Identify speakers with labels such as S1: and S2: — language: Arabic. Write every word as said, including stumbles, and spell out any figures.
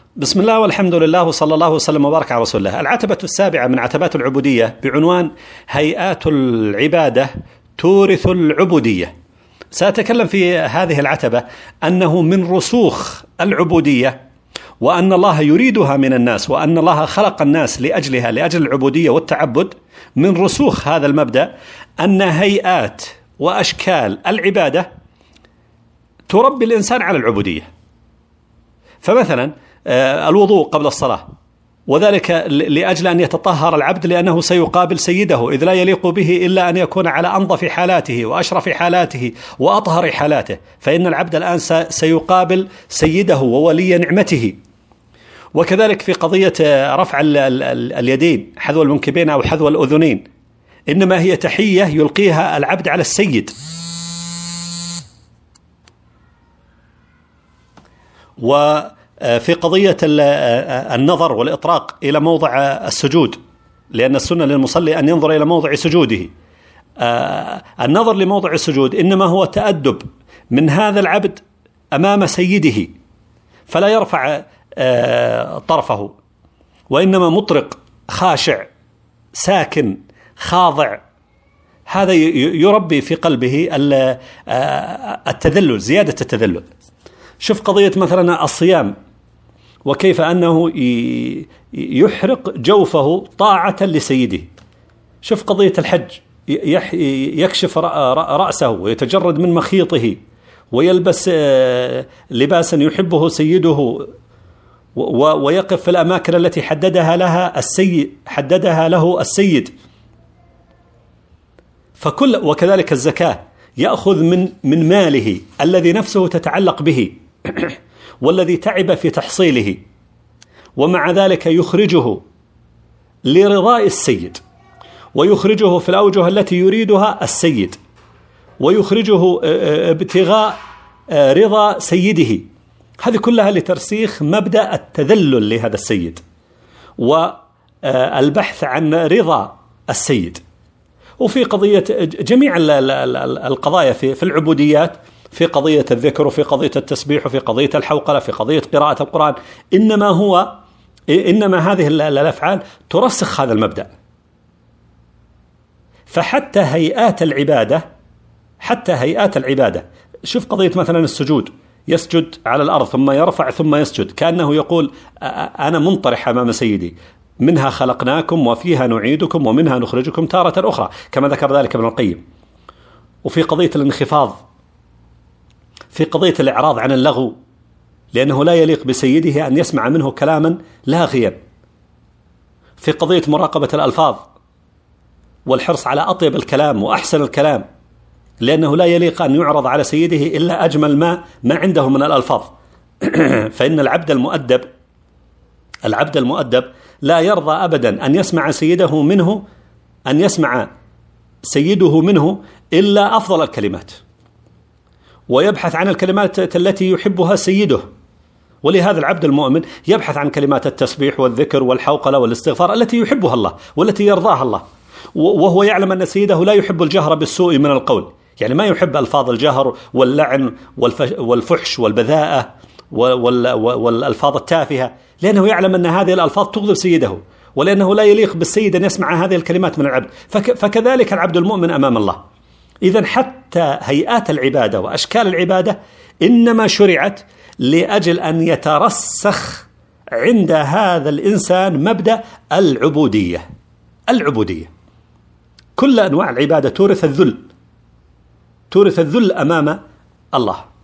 S1: بسم الله والحمد لله وصلى الله وسلم وبارك على رسول الله. العتبة السابعة من عتبات العبودية بعنوان هيئات العبادة تورث العبودية. سأتكلم في هذه العتبة أنه من رسوخ العبودية، وأن الله يريدها من الناس، وأن الله خلق الناس لأجلها، لأجل العبودية والتعبد. من رسوخ هذا المبدأ أن هيئات وأشكال العبادة تربي الإنسان على العبودية. فمثلا الوضوء قبل الصلاة، وذلك لأجل أن يتطهر العبد لأنه سيقابل سيده، إذ لا يليق به إلا أن يكون على أنظف حالاته وأشرف حالاته وأطهر حالاته، فإن العبد الآن سيقابل سيده وولي نعمته. وكذلك في قضية رفع اليدين حذو المنكبين أو حذو الأذنين، إنما هي تحية يلقيها العبد على السيد. وفي قضية النظر والإطراق إلى موضع السجود، لأن السنة للمصلي أن ينظر إلى موضع سجوده. النظر لموضع السجود إنما هو تأدب من هذا العبد أمام سيده، فلا يرفع طرفه، وإنما مطرق خاشع ساكن خاضع. هذا يربي في قلبه التذلل، زيادة التذلل. شوف قضية مثلا الصيام، وكيف أنه يحرق جوفه طاعة لسيده. شوف قضية الحج، يكشف رأسه ويتجرد من مخيطه ويلبس لباسا يحبه سيده، ويقف في الأماكن التي حددها لها السيد حددها له السيد. فكل وكذلك الزكاة، يأخذ من من ماله الذي نفسه تتعلق به والذي تعب في تحصيله، ومع ذلك يخرجه لرضاء السيد، ويخرجه في الأوجه التي يريدها السيد، ويخرجه ابتغاء رضا سيده. هذه كلها لترسيخ مبدأ التذلل لهذا السيد والبحث عن رضا السيد. وفي قضية جميع القضايا في العبوديات، في قضية الذكر، وفي قضية التسبيح، وفي قضية الحوقلة، في قضية قراءة القرآن، إنما هو إنما هذه الأفعال ترسخ هذا المبدأ. فحتى هيئات العبادة حتى هيئات العبادة شوف قضية مثلا السجود، يسجد على الأرض ثم يرفع ثم يسجد، كأنه يقول أنا منطرح أمام سيدي، منها خلقناكم وفيها نعيدكم ومنها نخرجكم تارة أخرى، كما ذكر ذلك ابن القيم. وفي قضية الانخفاض، في قضية الإعراض عن اللغو، لأنه لا يليق بسيده أن يسمع منه كلاما لاغيا. في قضية مراقبة الألفاظ والحرص على أطيب الكلام وأحسن الكلام، لأنه لا يليق أن يعرض على سيده إلا أجمل ما ما عنده من الألفاظ. فإن العبد المؤدب العبد المؤدب لا يرضى أبدا أن يسمع سيده منه أن يسمع سيده منه إلا أفضل الكلمات، ويبحث عن الكلمات التي يحبها سيده. ولهذا العبد المؤمن يبحث عن كلمات التسبيح والذكر والحوقلة والاستغفار التي يحبها الله والتي يرضاها الله، وهو يعلم أن سيده لا يحب الجهر بالسوء من القول، يعني ما يحب ألفاظ الجهر واللعن والفحش والبذاءة والألفاظ التافهة، لأنه يعلم أن هذه الألفاظ تغضب سيده، ولأنه لا يليق بالسيد أن يسمع هذه الكلمات من العبد. فكذلك العبد المؤمن أمام الله. إذن حتى هيئات العبادة وأشكال العبادة إنما شرعت لأجل أن يترسخ عند هذا الإنسان مبدأ العبودية. العبودية كل أنواع العبادة تورث الذل، تورث الذل أمام الله.